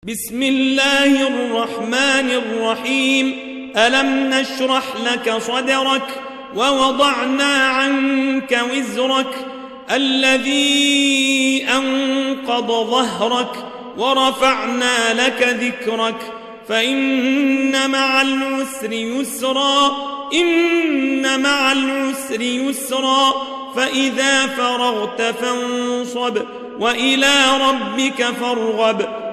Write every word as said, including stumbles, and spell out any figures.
بسم الله الرحمن الرحيم. ألم نشرح لك صدرك ووضعنا عنك وزرك الذي أنقض ظهرك ورفعنا لك ذكرك فإن مع العسر يسرا إن مع العسر يسرا فإذا فرغت فانصب وإلى ربك فارغب